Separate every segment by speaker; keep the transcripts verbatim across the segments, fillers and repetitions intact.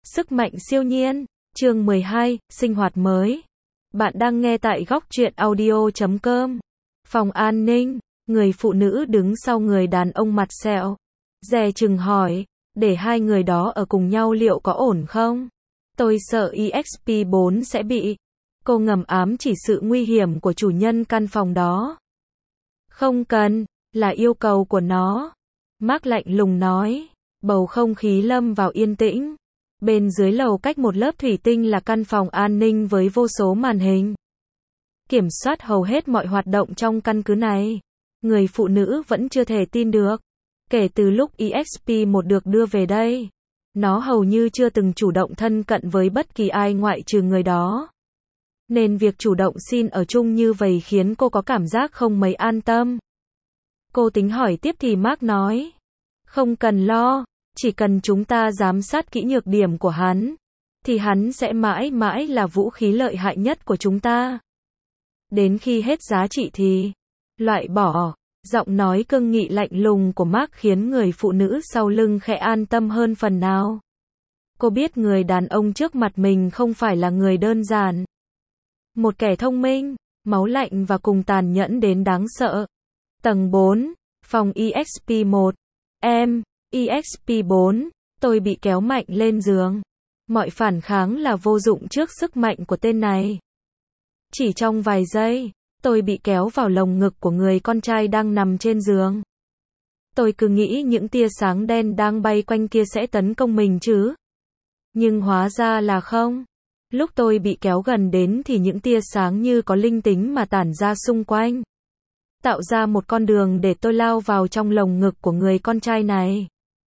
Speaker 1: Sức mạnh siêu nhiên, chương mười hai, sinh hoạt mới. Bạn đang nghe tại góc truyện audio chấm com. Phòng an ninh, người phụ nữ đứng sau người đàn ông mặt sẹo. Dè chừng hỏi, để hai người đó ở cùng nhau liệu có ổn không? Tôi sợ e ích pê bốn sẽ bị. Cô ngầm ám chỉ sự nguy hiểm của chủ nhân căn phòng đó. Không cần, là yêu cầu của nó. Mark lạnh lùng nói. Bầu không khí lâm vào yên tĩnh. Bên dưới lầu cách một lớp thủy tinh là căn phòng an ninh với vô số màn hình. Kiểm soát hầu hết mọi hoạt động trong căn cứ này. Người phụ nữ vẫn chưa thể tin được. Kể từ lúc e ích pê một được đưa về đây, nó hầu như chưa từng chủ động thân cận với bất kỳ ai ngoại trừ người đó. Nên việc chủ động xin ở chung như vậy khiến cô có cảm giác không mấy an tâm. Cô tính hỏi tiếp thì Mark nói. Không cần lo, chỉ cần chúng ta giám sát kỹ nhược điểm của hắn, thì hắn sẽ mãi mãi là vũ khí lợi hại nhất của chúng ta. Đến khi hết giá trị thì loại bỏ. Giọng nói cương nghị lạnh lùng của Mark khiến người phụ nữ sau lưng khẽ an tâm hơn phần nào. Cô biết người đàn ông trước mặt mình không phải là người đơn giản. Một kẻ thông minh, máu lạnh và cùng tàn nhẫn đến đáng sợ. Tầng bốn, phòng e ích pê một. Em, e ích pê bốn, tôi bị kéo mạnh lên giường. Mọi phản kháng là vô dụng trước sức mạnh của tên này. Chỉ trong vài giây, tôi bị kéo vào lồng ngực của người con trai đang nằm trên giường. Tôi cứ nghĩ những tia sáng đen đang bay quanh kia sẽ tấn công mình chứ. Nhưng hóa ra là không. Lúc tôi bị kéo gần đến thì những tia sáng như có linh tính mà tản ra xung quanh. Tạo ra một con đường để tôi lao vào trong lồng ngực của người con trai này.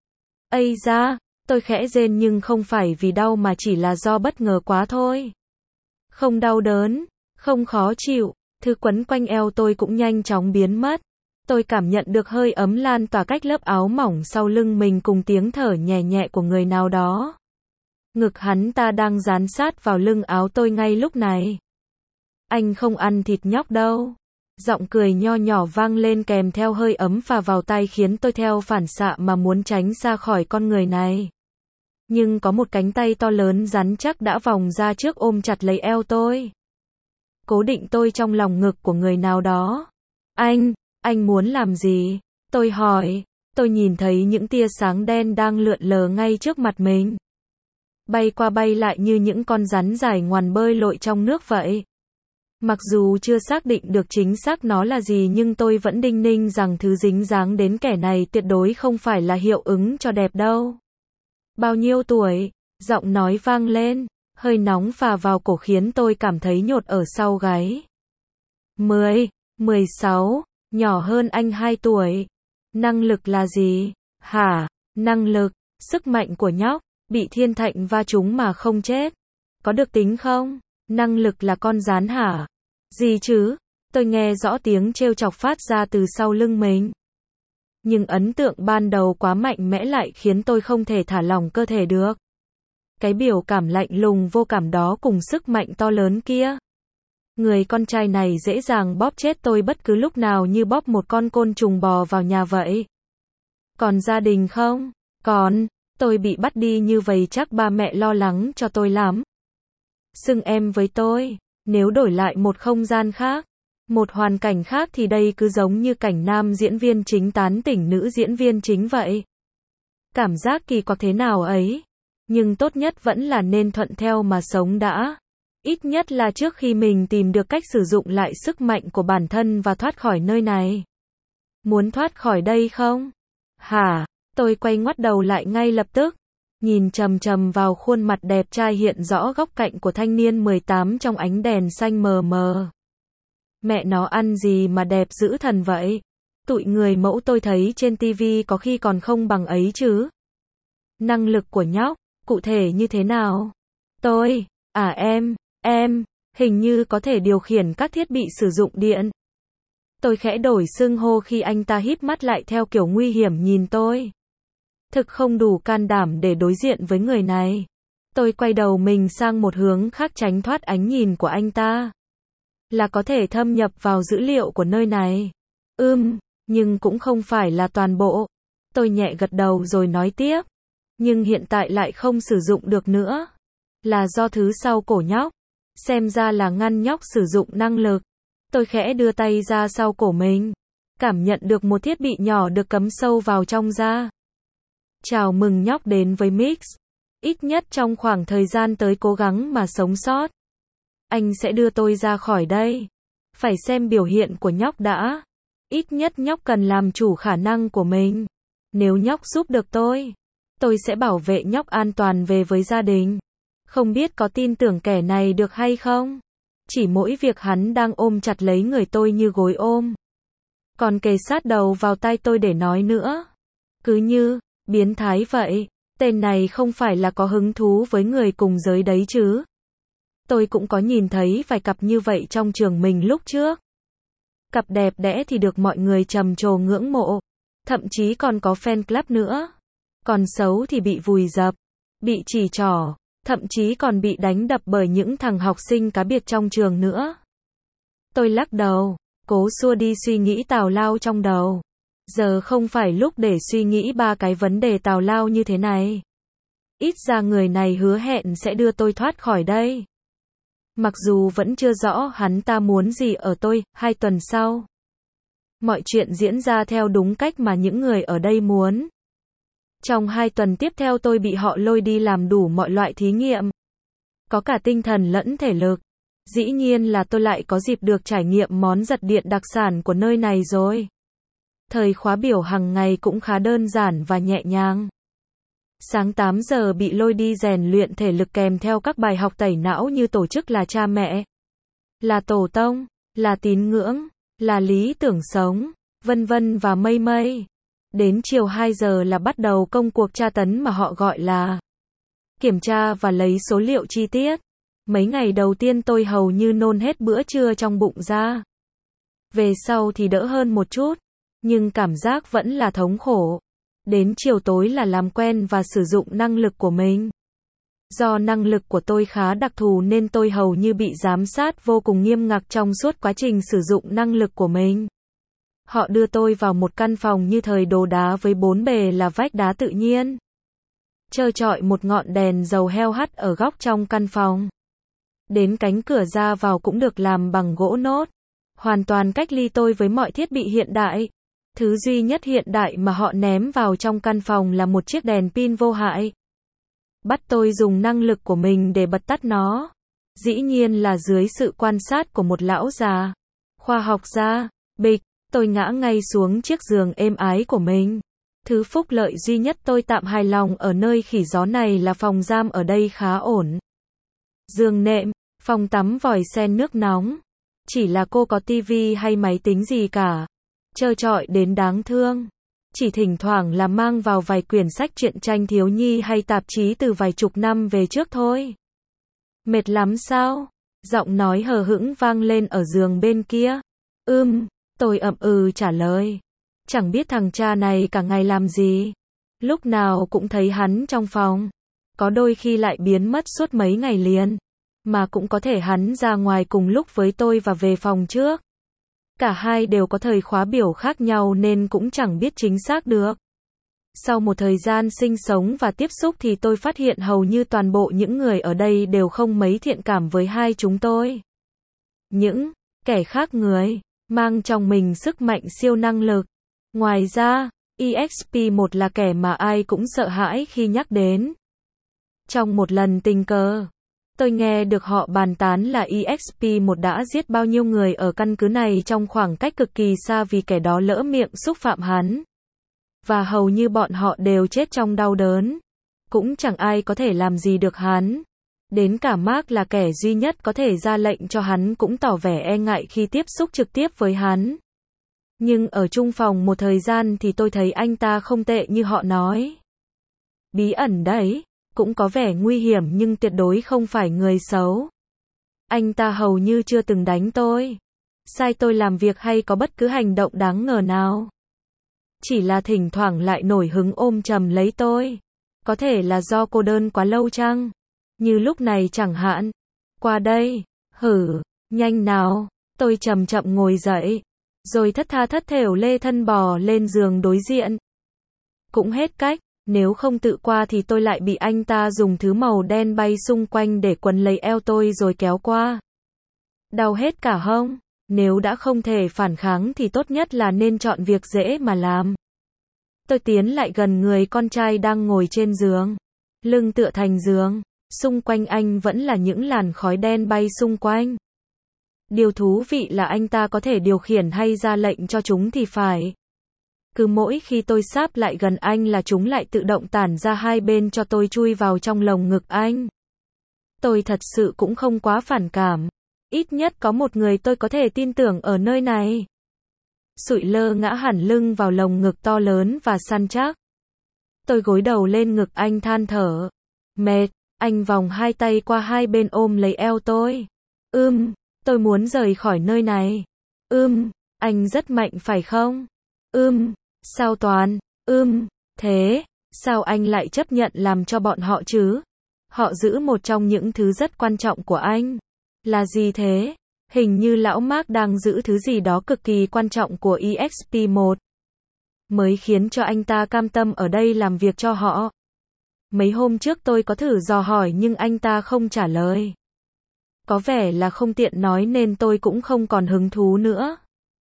Speaker 1: Ây da, tôi khẽ rên nhưng không phải vì đau mà chỉ là do bất ngờ quá thôi. Không đau đớn, không khó chịu, thứ quấn quanh eo tôi cũng nhanh chóng biến mất. Tôi cảm nhận được hơi ấm lan tỏa cách lớp áo mỏng sau lưng mình cùng tiếng thở nhẹ nhẹ của người nào đó. Ngực hắn ta đang dán sát vào lưng áo tôi ngay lúc này. Anh không ăn thịt nhóc đâu. Giọng cười nho nhỏ vang lên kèm theo hơi ấm phả vào tay khiến tôi theo phản xạ mà muốn tránh xa khỏi con người này. Nhưng có một cánh tay to lớn rắn chắc đã vòng ra trước ôm chặt lấy eo tôi. Cố định tôi trong lòng ngực của người nào đó. Anh, anh muốn làm gì? Tôi hỏi. Tôi nhìn thấy những tia sáng đen đang lượn lờ ngay trước mặt mình. Bay qua bay lại như những con rắn dài ngoằn bơi lội trong nước vậy. Mặc dù chưa xác định được chính xác nó là gì nhưng tôi vẫn đinh ninh rằng thứ dính dáng đến kẻ này tuyệt đối không phải là hiệu ứng cho đẹp đâu. Bao nhiêu tuổi? Giọng nói vang lên, hơi nóng phả vào cổ khiến tôi cảm thấy nhột ở sau gáy. Mười, mười sáu, nhỏ hơn anh hai tuổi. Năng lực là gì? Hả? Năng lực, sức mạnh của nhóc, bị thiên thạch va trúng mà không chết. Có được tính không? Năng lực là con rán hả? Gì chứ? Tôi nghe rõ tiếng trêu chọc phát ra từ sau lưng mình. Nhưng ấn tượng ban đầu quá mạnh mẽ lại khiến tôi không thể thả lỏng cơ thể được. Cái biểu cảm lạnh lùng vô cảm đó cùng sức mạnh to lớn kia. Người con trai này dễ dàng bóp chết tôi bất cứ lúc nào như bóp một con côn trùng bò vào nhà vậy. Còn gia đình không? Còn, tôi bị bắt đi như vậy chắc ba mẹ lo lắng cho tôi lắm. Xưng em với tôi, nếu đổi lại một không gian khác, một hoàn cảnh khác thì đây cứ giống như cảnh nam diễn viên chính tán tỉnh nữ diễn viên chính vậy. Cảm giác kỳ quặc thế nào ấy, nhưng tốt nhất vẫn là nên thuận theo mà sống đã. Ít nhất là trước khi mình tìm được cách sử dụng lại sức mạnh của bản thân và thoát khỏi nơi này. Muốn thoát khỏi đây không? Hả? Tôi quay ngoắt đầu lại ngay lập tức. Nhìn chằm chằm vào khuôn mặt đẹp trai hiện rõ góc cạnh của thanh niên mười tám trong ánh đèn xanh mờ mờ. Mẹ nó ăn gì mà đẹp dữ thần vậy? Tụi người mẫu tôi thấy trên tivi có khi còn không bằng ấy chứ. Năng lực của nhóc, cụ thể như thế nào? Tôi, à em, em, hình như có thể điều khiển các thiết bị sử dụng điện. Tôi khẽ đổi xưng hô khi anh ta híp mắt lại theo kiểu nguy hiểm nhìn tôi. Thực không đủ can đảm để đối diện với người này. Tôi quay đầu mình sang một hướng khác tránh thoát ánh nhìn của anh ta. Là có thể thâm nhập vào dữ liệu của nơi này. Ừm, nhưng cũng không phải là toàn bộ. Tôi nhẹ gật đầu rồi nói tiếp. nhưng hiện tại lại không sử dụng được nữa. Là do thứ sau cổ nhóc. Xem ra là ngăn nhóc sử dụng năng lực. Tôi khẽ đưa tay ra sau cổ mình. Cảm nhận được một thiết bị nhỏ được cắm sâu vào trong da. Chào mừng nhóc đến với Mix. Ít nhất trong khoảng thời gian tới cố gắng mà sống sót. Anh sẽ đưa tôi ra khỏi đây. Phải xem biểu hiện của nhóc đã. Ít nhất nhóc cần làm chủ khả năng của mình. Nếu nhóc giúp được tôi, tôi sẽ bảo vệ nhóc an toàn về với gia đình. Không biết có tin tưởng kẻ này được hay không? Chỉ mỗi việc hắn đang ôm chặt lấy người tôi như gối ôm. Còn kề sát đầu vào tai tôi để nói nữa. Cứ như, biến thái vậy. Tên này không phải là có hứng thú với người cùng giới đấy chứ. Tôi cũng có nhìn thấy vài cặp như vậy trong trường mình lúc trước. Cặp đẹp đẽ thì được mọi người trầm trồ ngưỡng mộ. Thậm chí còn có fan club nữa. Còn xấu thì bị vùi dập, bị chỉ trỏ, thậm chí còn bị đánh đập bởi những thằng học sinh cá biệt trong trường nữa. Tôi lắc đầu, cố xua đi suy nghĩ tào lao trong đầu. Giờ không phải lúc để suy nghĩ ba cái vấn đề tào lao như thế này. Ít ra người này hứa hẹn sẽ đưa tôi thoát khỏi đây. Mặc dù vẫn chưa rõ hắn ta muốn gì ở tôi, hai tuần sau. Mọi chuyện diễn ra theo đúng cách mà những người ở đây muốn. Trong hai tuần tiếp theo tôi bị họ lôi đi làm đủ mọi loại thí nghiệm. Có cả tinh thần lẫn thể lực. Dĩ nhiên là tôi lại có dịp được trải nghiệm món giật điện đặc sản của nơi này rồi. Thời khóa biểu hàng ngày cũng khá đơn giản và nhẹ nhàng. Sáng tám giờ bị lôi đi rèn luyện thể lực kèm theo các bài học tẩy não như tổ chức là cha mẹ, là tổ tông, là tín ngưỡng, là lý tưởng sống, vân vân và mây mây. Đến chiều hai giờ là bắt đầu công cuộc tra tấn mà họ gọi là kiểm tra và lấy số liệu chi tiết. Mấy ngày đầu tiên tôi hầu như nôn hết bữa trưa trong bụng ra. Về sau thì đỡ hơn một chút, nhưng cảm giác vẫn là thống khổ. Đến chiều tối là làm quen và sử dụng năng lực của mình. Do năng lực của tôi khá đặc thù nên tôi hầu như bị giám sát vô cùng nghiêm ngặt trong suốt quá trình sử dụng năng lực của mình. Họ đưa tôi vào một căn phòng như thời đồ đá với bốn bề là vách đá tự nhiên. Trơ trọi một ngọn đèn dầu heo hắt ở góc trong căn phòng. Đến cánh cửa ra vào cũng được làm bằng gỗ nốt. Hoàn toàn cách ly tôi với mọi thiết bị hiện đại. Thứ duy nhất hiện đại mà họ ném vào trong căn phòng là một chiếc đèn pin vô hại. Bắt tôi dùng năng lực của mình để bật tắt nó. Dĩ nhiên là dưới sự quan sát của một lão già. Khoa học gia, bịch, tôi ngã ngay xuống chiếc giường êm ái của mình. Thứ phúc lợi duy nhất tôi tạm hài lòng ở nơi khỉ gió này là phòng giam ở đây khá ổn. Giường nệm, phòng tắm vòi sen nước nóng. Chỉ là cô có tivi hay máy tính gì cả. Trơ trọi đến đáng thương. Chỉ thỉnh thoảng là mang vào vài quyển sách truyện tranh thiếu nhi hay tạp chí từ vài chục năm về trước thôi. Mệt lắm sao? Giọng nói hờ hững vang lên ở giường bên kia. Ừm, tôi ậm ừ trả lời. Chẳng biết thằng cha này cả ngày làm gì. Lúc nào cũng thấy hắn trong phòng. Có đôi khi lại biến mất suốt mấy ngày liền. Mà cũng có thể hắn ra ngoài cùng lúc với tôi và về phòng trước. Cả hai đều có thời khóa biểu khác nhau nên cũng chẳng biết chính xác được. Sau một thời gian sinh sống và tiếp xúc thì tôi phát hiện hầu như toàn bộ những người ở đây đều không mấy thiện cảm với hai chúng tôi. Những kẻ khác người, mang trong mình sức mạnh siêu năng lực. Ngoài ra, e ích pê một là kẻ mà ai cũng sợ hãi khi nhắc đến. Trong một lần tình cờ, tôi nghe được họ bàn tán là e ích pê một đã giết bao nhiêu người ở căn cứ này trong khoảng cách cực kỳ xa vì kẻ đó lỡ miệng xúc phạm hắn. Và hầu như bọn họ đều chết trong đau đớn. Cũng chẳng ai có thể làm gì được hắn. Đến cả Mark là kẻ duy nhất có thể ra lệnh cho hắn cũng tỏ vẻ e ngại khi tiếp xúc trực tiếp với hắn. Nhưng ở chung phòng một thời gian thì tôi thấy anh ta không tệ như họ nói. Bí ẩn đấy. Cũng có vẻ nguy hiểm nhưng tuyệt đối không phải người xấu. Anh ta hầu như chưa từng đánh tôi, sai tôi làm việc hay có bất cứ hành động đáng ngờ nào. Chỉ là thỉnh thoảng lại nổi hứng ôm chầm lấy tôi. Có thể là do cô đơn quá lâu chăng? Như lúc này chẳng hạn. Qua đây, hử, nhanh nào. Tôi chậm chậm ngồi dậy, rồi thất tha thất thểu lê thân bò lên giường đối diện. Cũng hết cách. Nếu không tự qua thì tôi lại bị anh ta dùng thứ màu đen bay xung quanh để quấn lấy eo tôi rồi kéo qua. Đau hết cả hông. Nếu đã không thể phản kháng thì tốt nhất là nên chọn việc dễ mà làm. Tôi tiến lại gần người con trai đang ngồi trên giường. Lưng tựa thành giường. Xung quanh anh vẫn là những làn khói đen bay xung quanh. Điều thú vị là anh ta có thể điều khiển hay ra lệnh cho chúng thì phải. Cứ mỗi khi tôi sáp lại gần anh là chúng lại tự động tản ra hai bên cho tôi chui vào trong lồng ngực anh. Tôi thật sự cũng không quá phản cảm. Ít nhất có một người tôi có thể tin tưởng ở nơi này. Sụi lơ ngã hẳn lưng vào lồng ngực to lớn và săn chắc. Tôi gối đầu lên ngực anh than thở. Mệt, anh vòng hai tay qua hai bên ôm lấy eo tôi. Ưm, tôi muốn rời khỏi nơi này. Ưm, anh rất mạnh phải không? Ưm, sao Toàn? Ưm, thế, sao anh lại chấp nhận làm cho bọn họ chứ? Họ giữ một trong những thứ rất quan trọng của anh. Là gì thế? Hình như lão Mark đang giữ thứ gì đó cực kỳ quan trọng của e ích pê một. Mới khiến cho anh ta cam tâm ở đây làm việc cho họ. Mấy hôm trước tôi có thử dò hỏi nhưng anh ta không trả lời. Có vẻ là không tiện nói nên tôi cũng không còn hứng thú nữa.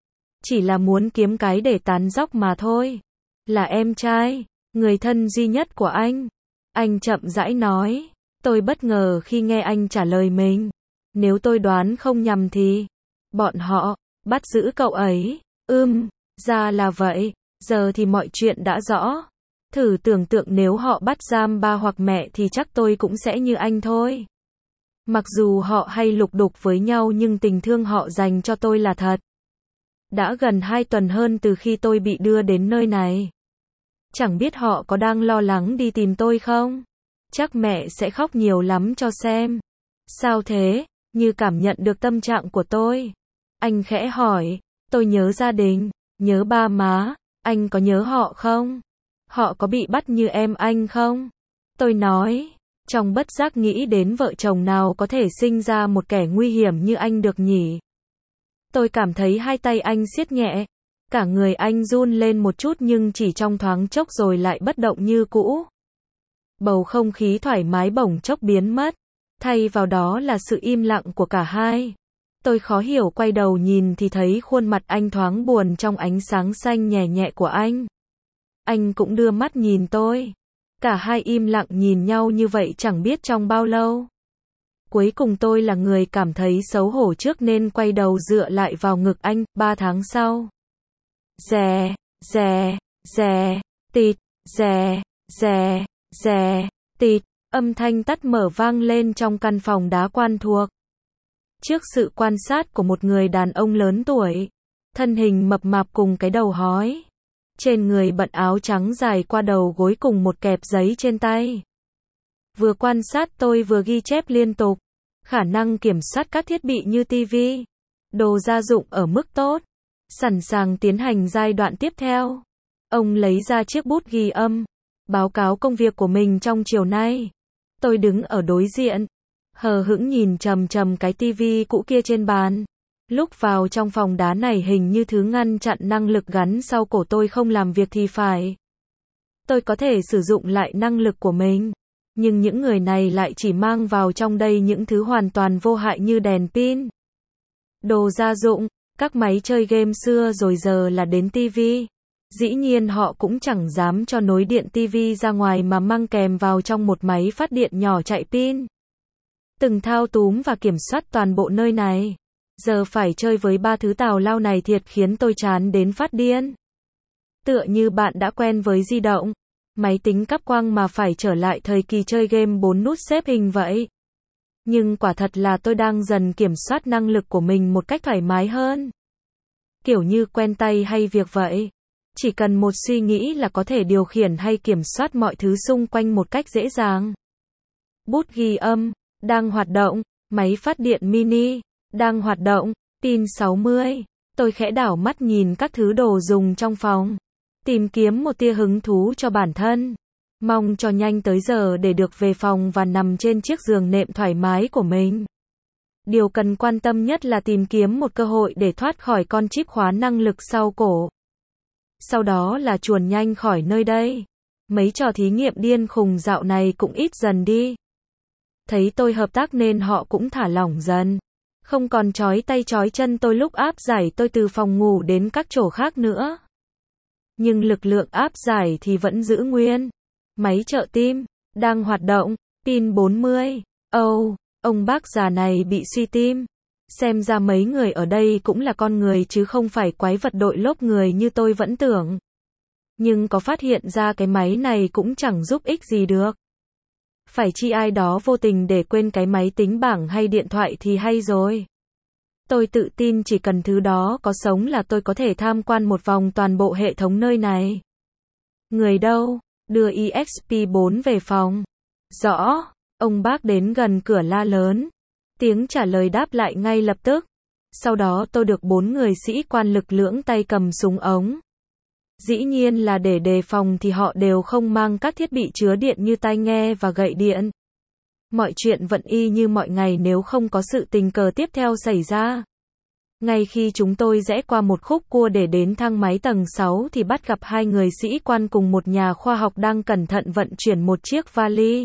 Speaker 1: Chỉ là muốn kiếm cái để tán dóc mà thôi. Là em trai, người thân duy nhất của anh. Anh chậm rãi nói. Tôi bất ngờ khi nghe anh trả lời mình. Nếu tôi đoán không nhầm thì bọn họ bắt giữ cậu ấy. Ừm, ra là vậy. Giờ thì mọi chuyện đã rõ. Thử tưởng tượng nếu họ bắt giam ba hoặc mẹ thì chắc tôi cũng sẽ như anh thôi. Mặc dù họ hay lục đục với nhau nhưng tình thương họ dành cho tôi là thật. Đã gần hai tuần hơn từ khi tôi bị đưa đến nơi này. Chẳng biết họ có đang lo lắng đi tìm tôi không? Chắc mẹ sẽ khóc nhiều lắm cho xem. Sao thế? Như cảm nhận được tâm trạng của tôi. Anh khẽ hỏi. Tôi nhớ gia đình, nhớ ba má. Anh có nhớ họ không? Họ có bị bắt như em anh không? Tôi nói. Trong bất giác nghĩ đến vợ chồng nào có thể sinh ra một kẻ nguy hiểm như anh được nhỉ? Tôi cảm thấy hai tay anh siết nhẹ. Cả người anh run lên một chút nhưng chỉ trong thoáng chốc rồi lại bất động như cũ. Bầu không khí thoải mái bỗng chốc biến mất. Thay vào đó là sự im lặng của cả hai. Tôi khó hiểu quay đầu nhìn thì thấy khuôn mặt anh thoáng buồn trong ánh sáng xanh nhẹ nhẹ của anh. Anh cũng đưa mắt nhìn tôi. Cả hai im lặng nhìn nhau như vậy chẳng biết trong bao lâu. Cuối cùng tôi là người cảm thấy xấu hổ trước nên quay đầu dựa lại vào ngực anh. Ba tháng sau. Rè, rè, rè, tịt, rè, rè, rè, tịt. Âm thanh tắt mở vang lên trong căn phòng đá quen thuộc. Trước sự quan sát của một người đàn ông lớn tuổi, thân hình mập mạp cùng cái đầu hói. Trên người bận áo trắng dài qua đầu gối cùng một kẹp giấy trên tay. Vừa quan sát tôi vừa ghi chép liên tục. Khả năng kiểm soát các thiết bị như tivi, đồ gia dụng ở mức tốt. Sẵn sàng tiến hành giai đoạn tiếp theo. Ông lấy ra chiếc bút ghi âm. Báo cáo công việc của mình trong chiều nay. Tôi đứng ở đối diện. Hờ hững nhìn chằm chằm cái tivi cũ kia trên bàn. Lúc vào trong phòng đá này hình như thứ ngăn chặn năng lực gắn sau cổ tôi không làm việc thì phải. Tôi có thể sử dụng lại năng lực của mình. Nhưng những người này lại chỉ mang vào trong đây những thứ hoàn toàn vô hại như đèn pin, đồ gia dụng, các máy chơi game xưa rồi giờ là đến tivi. Dĩ nhiên họ cũng chẳng dám cho nối điện tivi ra ngoài mà mang kèm vào trong một máy phát điện nhỏ chạy pin. Từng thao túng và kiểm soát toàn bộ nơi này. Giờ phải chơi với ba thứ tào lao này thiệt khiến tôi chán đến phát điên. Tựa như bạn đã quen với di động, máy tính cáp quang mà phải trở lại thời kỳ chơi game bốn nút xếp hình vậy. Nhưng quả thật là tôi đang dần kiểm soát năng lực của mình một cách thoải mái hơn. Kiểu như quen tay hay việc vậy. Chỉ cần một suy nghĩ là có thể điều khiển hay kiểm soát mọi thứ xung quanh một cách dễ dàng. Bút ghi âm, đang hoạt động. Máy phát điện mini, đang hoạt động. Pin sáu mươi. Tôi khẽ đảo mắt nhìn các thứ đồ dùng trong phòng. Tìm kiếm một tia hứng thú cho bản thân. Mong cho nhanh tới giờ để được về phòng và nằm trên chiếc giường nệm thoải mái của mình. Điều cần quan tâm nhất là tìm kiếm một cơ hội để thoát khỏi con chip khóa năng lực sau cổ. Sau đó là chuồn nhanh khỏi nơi đây. Mấy trò thí nghiệm điên khùng dạo này cũng ít dần đi. Thấy tôi hợp tác nên họ cũng thả lỏng dần. Không còn trói tay trói chân tôi lúc áp giải tôi từ phòng ngủ đến các chỗ khác nữa. Nhưng lực lượng áp giải thì vẫn giữ nguyên. Máy trợ tim đang hoạt động, pin bốn mươi. Ồ, oh, ông bác già này bị suy tim. Xem ra mấy người ở đây cũng là con người chứ không phải quái vật đội lốp người như tôi vẫn tưởng. Nhưng có phát hiện ra cái máy này cũng chẳng giúp ích gì được. Phải chi ai đó vô tình để quên cái máy tính bảng hay điện thoại thì hay rồi. Tôi tự tin chỉ cần thứ đó có sống là tôi có thể tham quan một vòng toàn bộ hệ thống nơi này. Người đâu? Đưa e ích pê bốn về phòng. Rõ. Ông bác đến gần cửa la lớn. Tiếng trả lời đáp lại ngay lập tức. Sau đó tôi được bốn người sĩ quan lực lưỡng tay cầm súng ống. Dĩ nhiên là để đề phòng thì họ đều không mang các thiết bị chứa điện như tai nghe và gậy điện. Mọi chuyện vẫn y như mọi ngày nếu không có sự tình cờ tiếp theo xảy ra. Ngay khi chúng tôi rẽ qua một khúc cua để đến thang máy tầng sáu thì bắt gặp hai người sĩ quan cùng một nhà khoa học đang cẩn thận vận chuyển một chiếc vali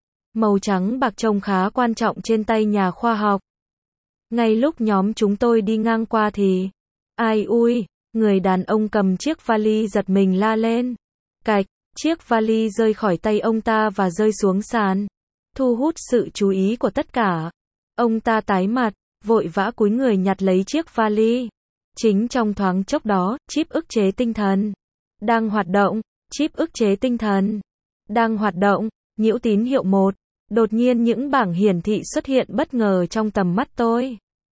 Speaker 1: màu trắng bạc trông khá quan trọng trên tay nhà khoa học. Ngay lúc nhóm chúng tôi đi ngang qua thì, ai ui, người đàn ông cầm chiếc vali giật mình la lên. Cạch, chiếc vali rơi khỏi tay ông ta và rơi xuống sàn, thu hút sự chú ý của tất cả. Ông ta tái mặt, vội vã cúi người nhặt lấy chiếc vali. Chính trong thoáng chốc đó, chip ức chế tinh thần đang hoạt động, chip ức chế tinh thần đang hoạt động, nhiễu tín hiệu một. Đột nhiên những bảng hiển thị xuất hiện bất ngờ trong tầm mắt tôi.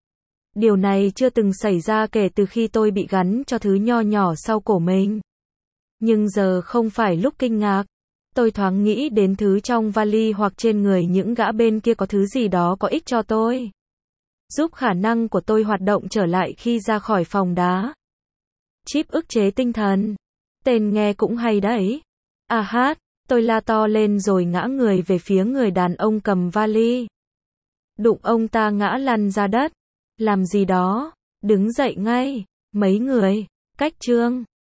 Speaker 1: Điều này chưa từng xảy ra kể từ khi tôi bị gắn cho thứ nho nhỏ sau cổ mình. Nhưng giờ không phải lúc kinh ngạc. Tôi thoáng nghĩ đến thứ trong vali hoặc trên người những gã bên kia có thứ gì đó có ích cho tôi. Giúp khả năng của tôi hoạt động trở lại khi ra khỏi phòng đá. Chip ức chế tinh thần. Tên nghe cũng hay đấy. À hát, tôi la to lên rồi ngã người về phía người đàn ông cầm vali. Đụng ông ta ngã lăn ra đất. Làm gì đó, đứng dậy ngay, mấy người, cách chương.